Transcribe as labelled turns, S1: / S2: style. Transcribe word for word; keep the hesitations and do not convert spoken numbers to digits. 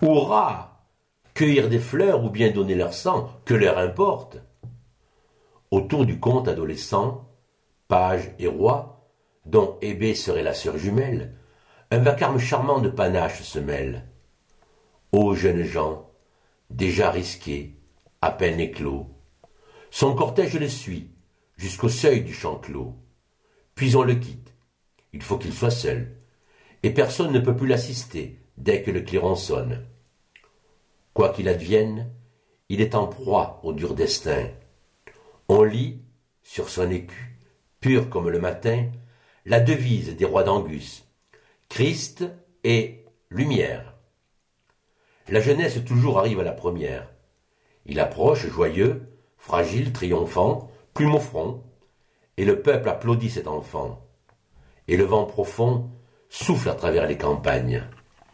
S1: Hurrah! Cueillir des fleurs ou bien donner leur sang, que leur importe? Autour du conte adolescent, page et roi, dont Hébé serait la sœur jumelle, un vacarme charmant de panache se mêle. Ô jeunes gens, déjà risqués, à peine éclos, son cortège le suit, jusqu'au seuil du champ clos. Puis on le quitte, il faut qu'il soit seul, et personne ne peut plus l'assister dès que le clairon sonne. Quoi qu'il advienne, il est en proie au dur destin. On lit, sur son écu, pur comme le matin, la devise des rois d'Angus, Christ et lumière. La jeunesse toujours arrive à la première. Il approche joyeux, fragile, triomphant, plume au front, et le peuple applaudit cet enfant. Et le vent profond souffle à travers les campagnes.